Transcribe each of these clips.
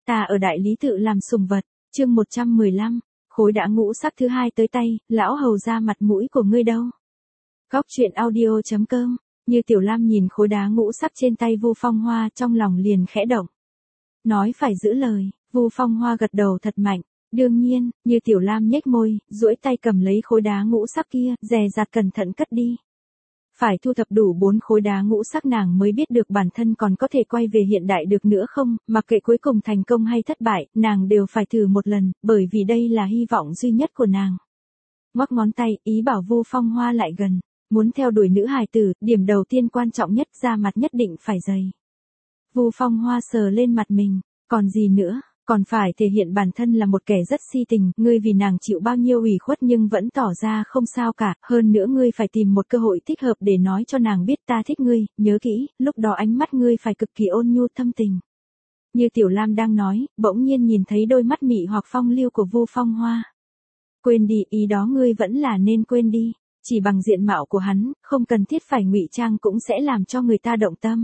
Ta ở đại lý tự làm sùng vật, chương 115, khối đã ngũ sắc thứ hai tới tay, lão hầu ra mặt mũi của ngươi đâu. Góc truyện audio.com, Như Tiểu Lam nhìn khối đá ngũ sắc trên tay Vu Phong Hoa trong lòng liền khẽ động. Nói phải giữ lời, Vu Phong Hoa gật đầu thật mạnh. Đương nhiên, Như Tiểu Lam nhếch môi, duỗi tay cầm lấy khối đá ngũ sắc kia, dè dặt cẩn thận cất đi. Phải thu thập đủ 4 khối đá ngũ sắc nàng mới biết được bản thân còn có thể quay về hiện đại được nữa không, mặc kệ cuối cùng thành công hay thất bại, nàng đều phải thử một lần, bởi vì đây là hy vọng duy nhất của nàng. Ngoắc ngón tay, ý bảo Vu Phong Hoa lại gần, muốn theo đuổi nữ hài tử, điểm đầu tiên quan trọng nhất da mặt nhất định phải dày. Vu Phong Hoa sờ lên mặt mình, còn gì nữa? Còn phải thể hiện bản thân là một kẻ rất si tình, ngươi vì nàng chịu bao nhiêu ủy khuất nhưng vẫn tỏ ra không sao cả, hơn nữa ngươi phải tìm một cơ hội thích hợp để nói cho nàng biết ta thích ngươi, nhớ kỹ, lúc đó ánh mắt ngươi phải cực kỳ ôn nhu thâm tình. Như Tiểu Lam đang nói, bỗng nhiên nhìn thấy đôi mắt mị hoặc phong lưu của Vu Phong Hoa. Quên đi, ý đó ngươi vẫn là nên quên đi, chỉ bằng diện mạo của hắn, không cần thiết phải ngụy trang cũng sẽ làm cho người ta động tâm.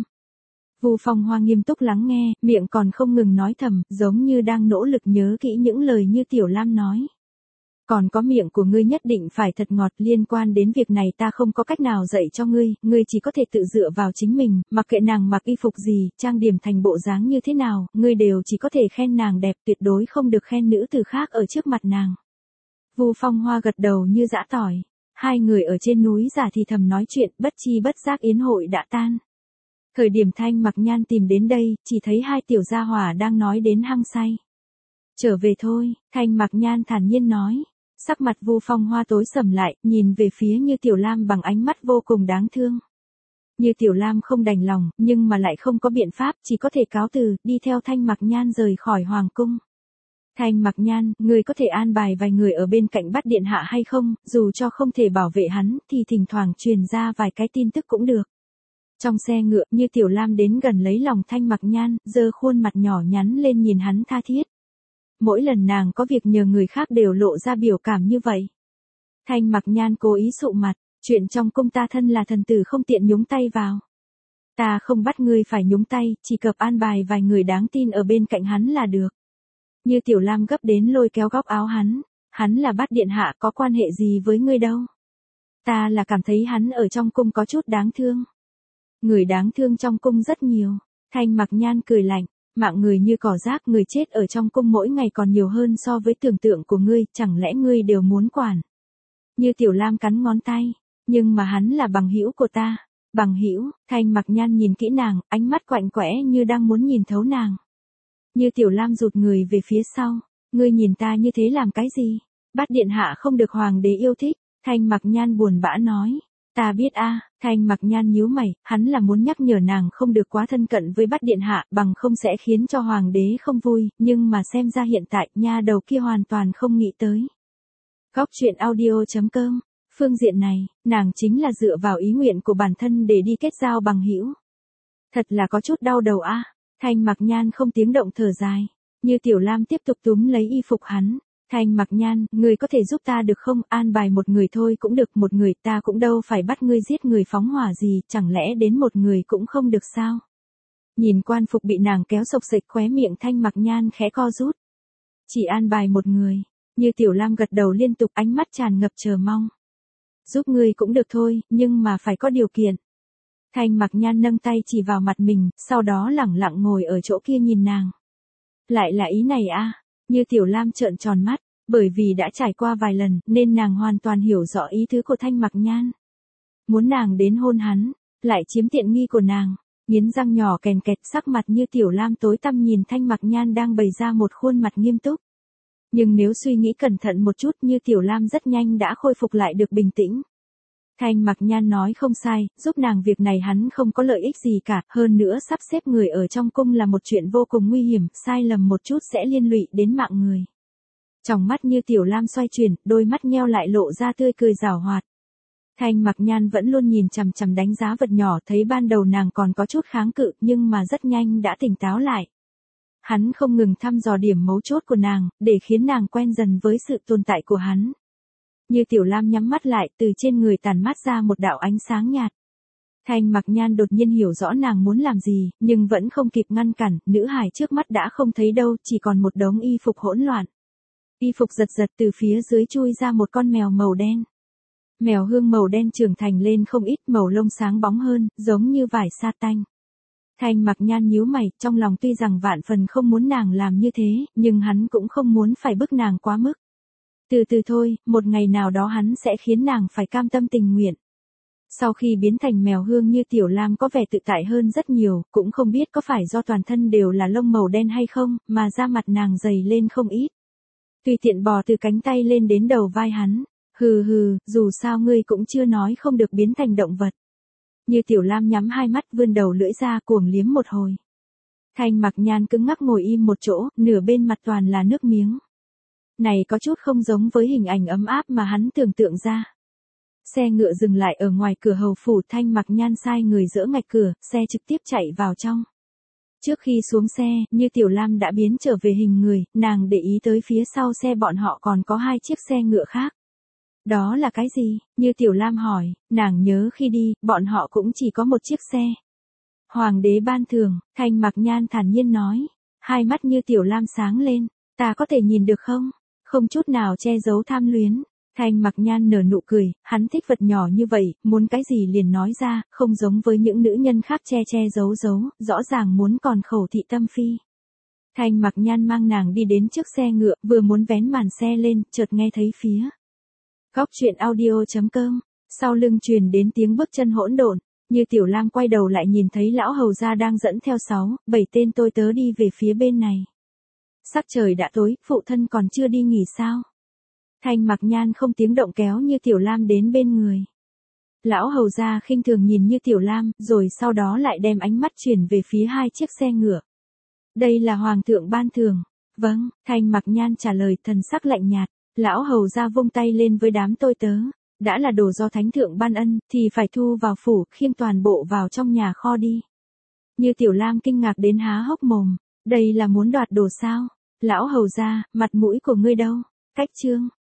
Vu Phong Hoa nghiêm túc lắng nghe, miệng còn không ngừng nói thầm, giống như đang nỗ lực nhớ kỹ những lời Như Tiểu Lam nói. Còn có miệng của ngươi nhất định phải thật ngọt, liên quan đến việc này ta không có cách nào dạy cho ngươi chỉ có thể tự dựa vào chính mình, mặc kệ nàng mặc y phục gì, trang điểm thành bộ dáng như thế nào, ngươi đều chỉ có thể khen nàng đẹp, tuyệt đối không được khen nữ từ khác ở trước mặt nàng. Vu Phong Hoa gật đầu như giã tỏi, hai người ở trên núi giả thì thầm nói chuyện, bất chi bất giác yến hội đã tan. Thời điểm Thanh Mặc Nhan tìm đến đây, chỉ thấy hai tiểu gia hỏa đang nói đến hăng say. Trở về thôi, Thanh Mặc Nhan thản nhiên nói. Sắc mặt Vu Phong Hoa tối sầm lại, nhìn về phía Như Tiểu Lam bằng ánh mắt vô cùng đáng thương. Như Tiểu Lam không đành lòng, nhưng mà lại không có biện pháp, chỉ có thể cáo từ, đi theo Thanh Mặc Nhan rời khỏi hoàng cung. Thanh Mặc Nhan, người có thể an bài vài người ở bên cạnh Bát điện hạ hay không, dù cho không thể bảo vệ hắn, thì thỉnh thoảng truyền ra vài cái tin tức cũng được. Trong xe ngựa, Như Tiểu Lam đến gần lấy lòng Thanh Mặc Nhan, giơ khuôn mặt nhỏ nhắn lên nhìn hắn tha thiết. Mỗi lần nàng có việc nhờ người khác đều lộ ra biểu cảm như vậy. Thanh Mặc Nhan cố ý sụ mặt, chuyện trong cung ta thân là thần tử không tiện nhúng tay vào. Ta không bắt ngươi phải nhúng tay, chỉ cập an bài vài người đáng tin ở bên cạnh hắn là được. Như Tiểu Lam gấp đến lôi kéo góc áo hắn là Bát điện hạ có quan hệ gì với ngươi đâu. Ta là cảm thấy hắn ở trong cung có chút đáng thương. Người đáng thương trong cung rất nhiều. Thanh Mặc Nhan cười lạnh, mạng người như cỏ rác, người chết ở trong cung mỗi ngày còn nhiều hơn so với tưởng tượng của ngươi, chẳng lẽ ngươi đều muốn quản. Như Tiểu Lam cắn ngón tay, nhưng mà hắn là bằng hữu của ta. Bằng hữu? Thanh Mặc Nhan nhìn kỹ nàng, ánh mắt quạnh quẽ như đang muốn nhìn thấu nàng. Như Tiểu Lam rụt người về phía sau, ngươi nhìn ta như thế làm cái gì? Bát điện hạ không được hoàng đế yêu thích. Thanh Mặc Nhan buồn bã nói. Ta biết a. Thanh Mặc Nhan nhíu mày, hắn là muốn nhắc nhở nàng không được quá thân cận với Bát điện hạ, bằng không sẽ khiến cho hoàng đế không vui, nhưng mà xem ra hiện tại, nha đầu kia hoàn toàn không nghĩ tới. Góc truyện audio.com, phương diện này, nàng chính là dựa vào ý nguyện của bản thân để đi kết giao bằng hữu. Thật là có chút đau đầu a. Thanh Mặc Nhan không tiếng động thở dài. Như Tiểu Lam tiếp tục túm lấy y phục hắn. Thanh Mặc Nhan, người có thể giúp ta được không, an bài một người thôi cũng được, một người ta cũng đâu phải bắt ngươi giết người phóng hỏa gì, chẳng lẽ đến một người cũng không được sao? Nhìn quan phục bị nàng kéo sộc sệch khóe miệng Thanh Mặc Nhan khẽ co rút. Chỉ an bài một người, Như Tiểu Lam gật đầu liên tục, ánh mắt tràn ngập chờ mong. Giúp ngươi cũng được thôi, nhưng mà phải có điều kiện. Thanh Mặc Nhan nâng tay chỉ vào mặt mình, sau đó lẳng lặng ngồi ở chỗ kia nhìn nàng. Lại là ý này a. Như Tiểu Lam trợn tròn mắt, bởi vì đã trải qua vài lần, nên nàng hoàn toàn hiểu rõ ý tứ của Thanh Mặc Nhan. Muốn nàng đến hôn hắn, lại chiếm tiện nghi của nàng, nghiến răng nhỏ kèn kẹt, sắc mặt Như Tiểu Lam tối tăm nhìn Thanh Mặc Nhan đang bày ra một khuôn mặt nghiêm túc. Nhưng nếu suy nghĩ cẩn thận một chút, Như Tiểu Lam rất nhanh đã khôi phục lại được bình tĩnh. Thanh Mặc Nhan nói không sai, giúp nàng việc này hắn không có lợi ích gì cả, hơn nữa sắp xếp người ở trong cung là một chuyện vô cùng nguy hiểm, sai lầm một chút sẽ liên lụy đến mạng người. Trong mắt Như Tiểu Lam xoay chuyển, đôi mắt nheo lại lộ ra tươi cười giảo hoạt. Thanh Mặc Nhan vẫn luôn nhìn chằm chằm đánh giá vật nhỏ, thấy ban đầu nàng còn có chút kháng cự, nhưng mà rất nhanh đã tỉnh táo lại. Hắn không ngừng thăm dò điểm mấu chốt của nàng, để khiến nàng quen dần với sự tồn tại của hắn. Như Tiểu Lam nhắm mắt lại, từ trên người tản mát ra một đạo ánh sáng nhạt. Thanh Mặc Nhan đột nhiên hiểu rõ nàng muốn làm gì, nhưng vẫn không kịp ngăn cản, nữ hài trước mắt đã không thấy đâu, chỉ còn một đống y phục hỗn loạn. Y phục giật giật từ phía dưới chui ra một con mèo màu đen. Mèo Hương màu đen trưởng thành lên không ít, màu lông sáng bóng hơn, giống như vải sa tanh. Thanh Mặc Nhan nhíu mày, trong lòng tuy rằng vạn phần không muốn nàng làm như thế, nhưng hắn cũng không muốn phải bức nàng quá mức. Từ từ thôi, một ngày nào đó hắn sẽ khiến nàng phải cam tâm tình nguyện. Sau khi biến thành mèo Hương như Tiểu Lam có vẻ tự tại hơn rất nhiều, cũng không biết có phải do toàn thân đều là lông màu đen hay không, mà da mặt nàng dày lên không ít. Tùy tiện bò từ cánh tay lên đến đầu vai hắn. Hừ hừ, dù sao ngươi cũng chưa nói không được biến thành động vật. Như Tiểu Lam nhắm hai mắt vươn đầu lưỡi ra cuồng liếm một hồi. Thanh Mặc Nhan cứng ngắc ngồi im một chỗ, nửa bên mặt toàn là nước miếng. Này có chút không giống với hình ảnh ấm áp mà hắn tưởng tượng ra. Xe ngựa dừng lại ở ngoài cửa hầu phủ, Thanh Mặc Nhan sai người dỡ ngạch cửa, xe trực tiếp chạy vào trong. Trước khi xuống xe, Như Tiểu Lam đã biến trở về hình người, nàng để ý tới phía sau xe bọn họ còn có 2 chiếc xe ngựa khác. Đó là cái gì? Như Tiểu Lam hỏi, nàng nhớ khi đi, bọn họ cũng chỉ có một chiếc xe. Hoàng đế ban thưởng, Thanh Mặc Nhan thản nhiên nói. Hai mắt Như Tiểu Lam sáng lên, ta có thể nhìn được không? Không chút nào che giấu tham luyến. Thanh Mặc Nhan nở nụ cười, hắn thích vật nhỏ như vậy, muốn cái gì liền nói ra, không giống với những nữ nhân khác che giấu, rõ ràng muốn còn khẩu thị tâm phi. Thanh Mặc Nhan mang nàng đi đến trước xe ngựa, vừa muốn vén màn xe lên, chợt nghe thấy phía góc truyện audio.com, sau lưng truyền đến tiếng bước chân hỗn độn. Như Tiểu Lam quay đầu lại nhìn thấy lão hầu gia đang dẫn theo 6-7 tên tôi tớ đi về phía bên này. Sắc trời đã tối, phụ thân còn chưa đi nghỉ sao? Thanh Mặc Nhan không tiếng động kéo Như Tiểu Lam đến bên người. Lão hầu gia khinh thường nhìn Như Tiểu Lam, rồi sau đó lại đem ánh mắt chuyển về phía 2 chiếc xe ngựa. Đây là hoàng thượng ban thưởng. Vâng, Thanh Mặc Nhan trả lời, thần sắc lạnh nhạt. Lão hầu gia vung tay lên với đám tôi tớ. Đã là đồ do thánh thượng ban ân, thì phải thu vào phủ, khiêng toàn bộ vào trong nhà kho đi. Như Tiểu Lam kinh ngạc đến há hốc mồm. Đây là muốn đoạt đồ sao? Lão hầu gia, mặt mũi của ngươi đâu? Cách chương.